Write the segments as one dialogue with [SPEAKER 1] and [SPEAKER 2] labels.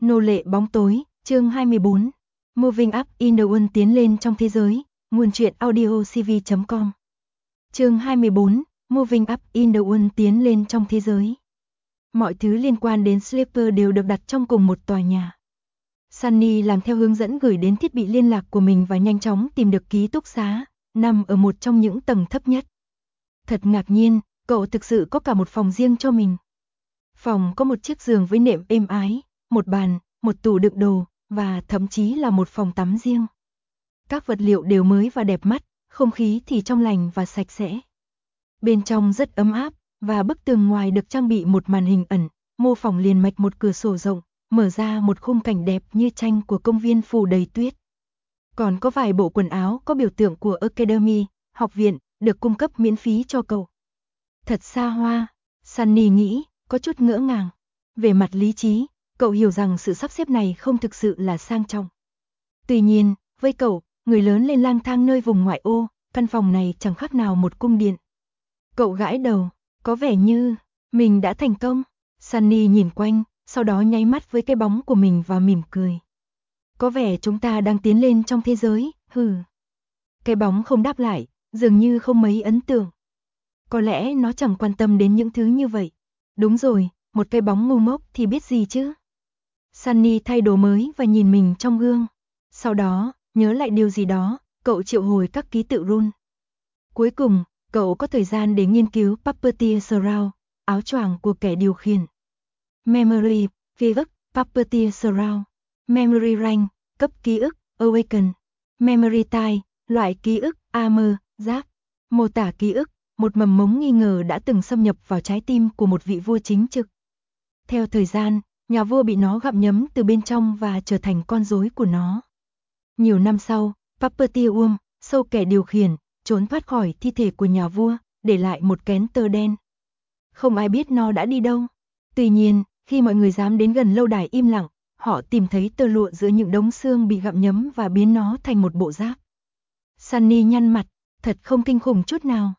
[SPEAKER 1] Nô lệ bóng tối, chương 24. Moving Up in the World, tiến lên trong thế giới. Nguồn truyện audiocv.com. Chương 24. Moving Up in the World, tiến lên trong thế giới. Mọi thứ liên quan đến Slipper đều được đặt trong cùng một tòa nhà. Sunny làm theo hướng dẫn gửi đến thiết bị liên lạc của mình và nhanh chóng tìm được ký túc xá, nằm ở một trong những tầng thấp nhất. Thật ngạc nhiên, cậu thực sự có cả một phòng riêng cho mình. Phòng có một chiếc giường với nệm êm ái, một bàn, một tủ đựng đồ, và thậm chí là một phòng tắm riêng. Các vật liệu đều mới và đẹp mắt, không khí thì trong lành và sạch sẽ. Bên trong rất ấm áp, và bức tường ngoài được trang bị một màn hình ẩn, mô phỏng liền mạch một cửa sổ rộng, mở ra một khung cảnh đẹp như tranh của công viên phủ đầy tuyết. Còn có vài bộ quần áo có biểu tượng của Academy, học viện, được cung cấp miễn phí cho cậu. Thật xa hoa, Sunny nghĩ, có chút ngỡ ngàng. Về mặt lý trí, cậu hiểu rằng sự sắp xếp này không thực sự là sang trọng. Tuy nhiên, với cậu, người lớn lên lang thang nơi vùng ngoại ô, căn phòng này chẳng khác nào một cung điện. Cậu gãi đầu, có vẻ như mình đã thành công. Sunny nhìn quanh, sau đó nháy mắt với cái bóng của mình và mỉm cười. Có vẻ chúng ta đang tiến lên trong thế giới, hừ. Cái bóng không đáp lại, dường như không mấy ấn tượng. Có lẽ nó chẳng quan tâm đến những thứ như vậy. Đúng rồi, một cái bóng ngu ngốc thì biết gì chứ. Sunny thay đồ mới và nhìn mình trong gương. Sau đó, nhớ lại điều gì đó, cậu triệu hồi các ký tự rune. Cuối cùng, cậu có thời gian để nghiên cứu Puppeteer Shroud, áo choàng của kẻ điều khiển. Memory, ký ức, Puppeteer Shroud. Memory Rank, cấp ký ức, Awaken. Memory Type, loại ký ức, Armor, giáp. Mô tả ký ức, một mầm mống nghi ngờ đã từng xâm nhập vào trái tim của một vị vua chính trực. Theo thời gian, nhà vua bị nó gặm nhấm từ bên trong và trở thành con rối của nó. Nhiều năm sau, Puppeteer Worm, sâu kẻ điều khiển, trốn thoát khỏi thi thể của nhà vua, để lại một kén tơ đen. Không ai biết nó đã đi đâu. Tuy nhiên, khi mọi người dám đến gần lâu đài im lặng, họ tìm thấy tơ lụa giữa những đống xương bị gặm nhấm và biến nó thành một bộ giáp. Sunny nhăn mặt, thật không kinh khủng chút nào.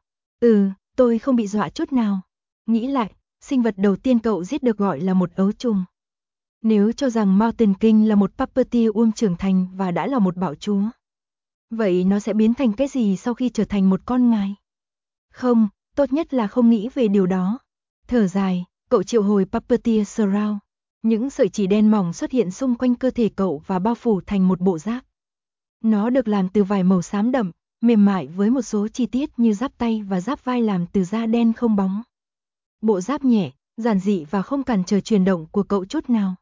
[SPEAKER 1] Tôi không bị dọa chút nào. Nghĩ lại, sinh vật đầu tiên cậu giết được gọi là một ấu trùng. Nếu cho rằng Mountain King là một Puppeteer Worm trưởng thành và đã là một bạo chúa, vậy nó sẽ biến thành cái gì sau khi trở thành một con ngài? Không, tốt nhất là không nghĩ về điều đó. Thở dài, cậu triệu hồi Puppeteer Shroud. Những sợi chỉ đen mỏng xuất hiện xung quanh cơ thể cậu và bao phủ thành một bộ giáp. Nó được làm từ vải màu xám đậm, mềm mại với một số chi tiết như giáp tay và giáp vai làm từ da đen không bóng. Bộ giáp nhẹ, giản dị và không cản trở chuyển động của cậu chút nào.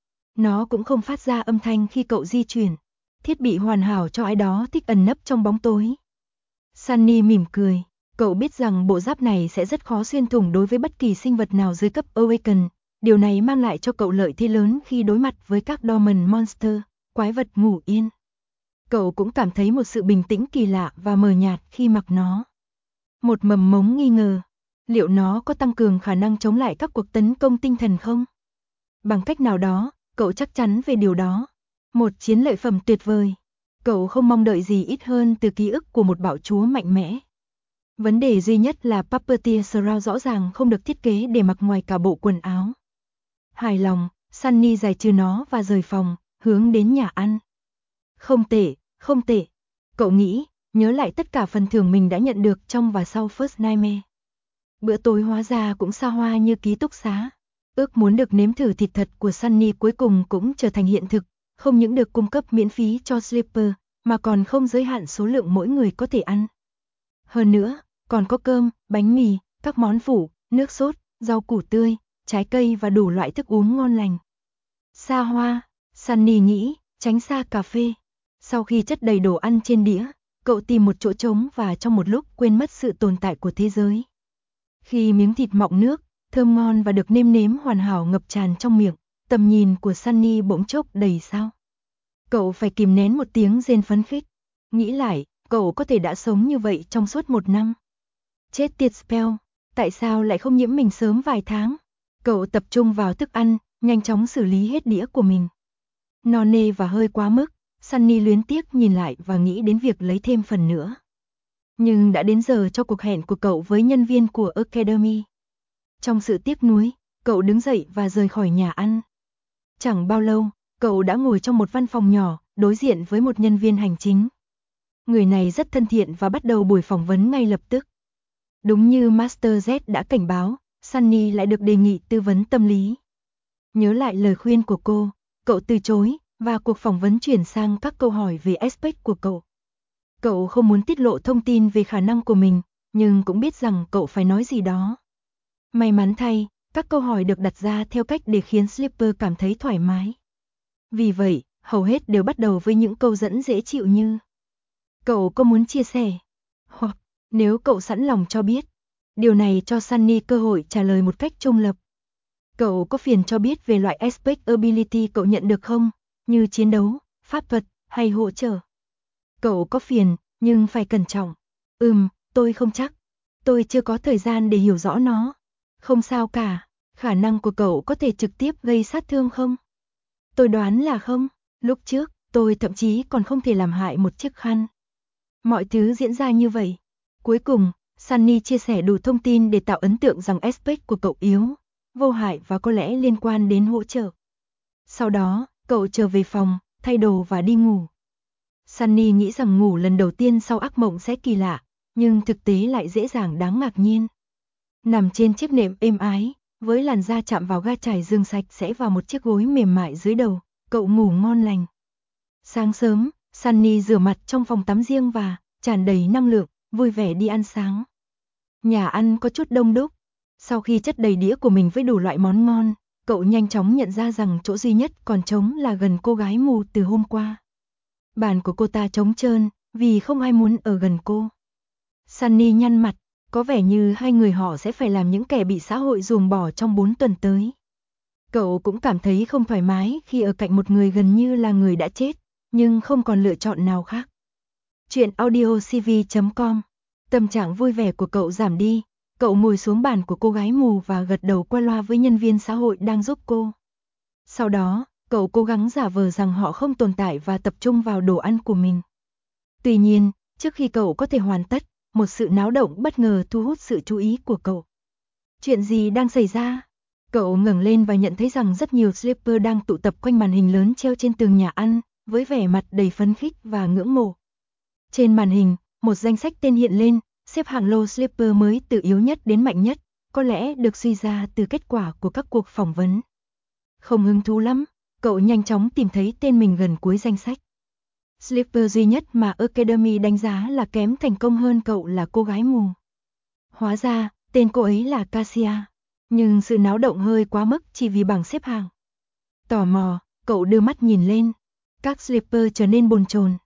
[SPEAKER 1] Nó cũng không phát ra âm thanh khi cậu di chuyển. Thiết bị hoàn hảo cho ai đó thích ẩn nấp trong bóng tối. Sunny mỉm cười. Cậu biết rằng bộ giáp này sẽ rất khó xuyên thủng đối với bất kỳ sinh vật nào dưới cấp Awaken. Điều này mang lại cho cậu lợi thế lớn khi đối mặt với các Dormant Monster, quái vật ngủ yên. Cậu cũng cảm thấy một sự bình tĩnh kỳ lạ và mờ nhạt khi mặc nó. Một mầm mống nghi ngờ. Liệu nó có tăng cường khả năng chống lại các cuộc tấn công tinh thần không? Bằng cách nào đó, cậu chắc chắn về điều đó. Một chiến lợi phẩm tuyệt vời. Cậu không mong đợi gì ít hơn từ ký ức của một bạo chúa mạnh mẽ. Vấn đề duy nhất là Puppeteer Shroud rõ ràng không được thiết kế để mặc ngoài cả bộ quần áo. Hài lòng, Sunny giải trừ nó và rời phòng, hướng đến nhà ăn. Không tệ, không tệ. Cậu nghĩ, nhớ lại tất cả phần thưởng mình đã nhận được trong và sau First Nightmare. Bữa tối hóa ra cũng xa hoa như ký túc xá. Ước muốn được nếm thử thịt thật của Sunny cuối cùng cũng trở thành hiện thực, không những được cung cấp miễn phí cho Slipper, mà còn không giới hạn số lượng mỗi người có thể ăn. Hơn nữa, còn có cơm, bánh mì, các món phụ, nước sốt, rau củ tươi, trái cây và đủ loại thức uống ngon lành. Xa hoa, Sunny nghĩ, tránh xa cà phê. Sau khi chất đầy đồ ăn trên đĩa, cậu tìm một chỗ trống và trong một lúc quên mất sự tồn tại của thế giới. Khi miếng thịt mọng nước, thơm ngon và được nêm nếm hoàn hảo ngập tràn trong miệng, tầm nhìn của Sunny bỗng chốc đầy sao. Cậu phải kìm nén một tiếng rên phấn khích. Nghĩ lại, cậu có thể đã sống như vậy trong suốt 1 năm. Chết tiệt Spell, tại sao lại không nhiễm mình sớm vài tháng? Cậu tập trung vào thức ăn, nhanh chóng xử lý hết đĩa của mình. No nê và hơi quá mức, Sunny luyến tiếc nhìn lại và nghĩ đến việc lấy thêm phần nữa. Nhưng đã đến giờ cho cuộc hẹn của cậu với nhân viên của Academy. Trong sự tiếc nuối, cậu đứng dậy và rời khỏi nhà ăn. Chẳng bao lâu, cậu đã ngồi trong một văn phòng nhỏ, đối diện với một nhân viên hành chính. Người này rất thân thiện và bắt đầu buổi phỏng vấn ngay lập tức. Đúng như Master Z đã cảnh báo, Sunny lại được đề nghị tư vấn tâm lý. Nhớ lại lời khuyên của cô, cậu từ chối, và cuộc phỏng vấn chuyển sang các câu hỏi về aspect của cậu. Cậu không muốn tiết lộ thông tin về khả năng của mình, nhưng cũng biết rằng cậu phải nói gì đó. May mắn thay, các câu hỏi được đặt ra theo cách để khiến Slipper cảm thấy thoải mái. Vì vậy, hầu hết đều bắt đầu với những câu dẫn dễ chịu như: cậu có muốn chia sẻ? Hoặc, nếu cậu sẵn lòng cho biết. Điều này cho Sunny cơ hội trả lời một cách trung lập. Cậu có phiền cho biết về loại aspect ability cậu nhận được không? Như chiến đấu, pháp thuật, hay hỗ trợ? Cậu có phiền, nhưng phải cẩn trọng. Tôi không chắc. Tôi chưa có thời gian để hiểu rõ nó. Không sao cả, khả năng của cậu có thể trực tiếp gây sát thương không? Tôi đoán là không. Lúc trước, tôi thậm chí còn không thể làm hại một chiếc khăn. Mọi thứ diễn ra như vậy. Cuối cùng, Sunny chia sẻ đủ thông tin để tạo ấn tượng rằng aspect của cậu yếu, vô hại và có lẽ liên quan đến hỗ trợ. Sau đó, cậu trở về phòng, thay đồ và đi ngủ. Sunny nghĩ rằng ngủ lần đầu tiên sau ác mộng sẽ kỳ lạ, nhưng thực tế lại dễ dàng đáng ngạc nhiên. Nằm trên chiếc nệm êm ái, với làn da chạm vào ga trải giường sạch sẽ và một chiếc gối mềm mại dưới đầu, cậu ngủ ngon lành. Sáng sớm, Sunny rửa mặt trong phòng tắm riêng và, tràn đầy năng lượng, vui vẻ đi ăn sáng. Nhà ăn có chút đông đúc. Sau khi chất đầy đĩa của mình với đủ loại món ngon, cậu nhanh chóng nhận ra rằng chỗ duy nhất còn trống là gần cô gái mù từ hôm qua. Bàn của cô ta trống trơn, vì không ai muốn ở gần cô. Sunny nhăn mặt, có vẻ như hai người họ sẽ phải làm những kẻ bị xã hội ruồng bỏ trong 4 tuần tới. Cậu cũng cảm thấy không thoải mái khi ở cạnh một người gần như là người đã chết, nhưng không còn lựa chọn nào khác. Chuyện audiocv.com. Tâm trạng vui vẻ của cậu giảm đi, cậu ngồi xuống bàn của cô gái mù và gật đầu qua loa với nhân viên xã hội đang giúp cô. Sau đó, cậu cố gắng giả vờ rằng họ không tồn tại và tập trung vào đồ ăn của mình. Tuy nhiên, trước khi cậu có thể hoàn tất, một sự náo động bất ngờ thu hút sự chú ý của cậu. Chuyện gì đang xảy ra? Cậu ngẩng lên và nhận thấy rằng rất nhiều Slipper đang tụ tập quanh màn hình lớn treo trên tường nhà ăn, với vẻ mặt đầy phấn khích và ngưỡng mộ. Trên màn hình, một danh sách tên hiện lên, xếp hạng lô Slipper mới từ yếu nhất đến mạnh nhất, có lẽ được suy ra từ kết quả của các cuộc phỏng vấn. Không hứng thú lắm, cậu nhanh chóng tìm thấy tên mình gần cuối danh sách. Slipper duy nhất mà Academy đánh giá là kém thành công hơn cậu là cô gái mù. Hóa ra, tên cô ấy là Cassia, nhưng sự náo động hơi quá mức chỉ vì bảng xếp hạng. Tò mò, cậu đưa mắt nhìn lên. Các Slipper trở nên bồn chồn.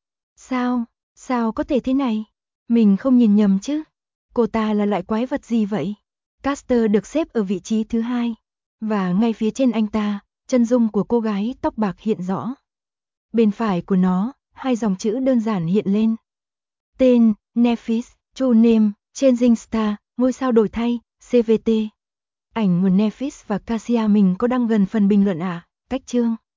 [SPEAKER 1] Sao có thể thế này? Mình không nhìn nhầm chứ? Cô ta là loại quái vật gì vậy? Caster được xếp ở vị trí thứ 2. Và ngay phía trên anh ta, chân dung của cô gái tóc bạc hiện rõ. Bên phải của nó, 2 dòng chữ đơn giản hiện lên. Tên, Nephis, True Name, Changing Star, ngôi sao đổi thay, CVT. Ảnh nguồn Nephis và Cassia mình có đăng gần phần bình luận à? Cách chương.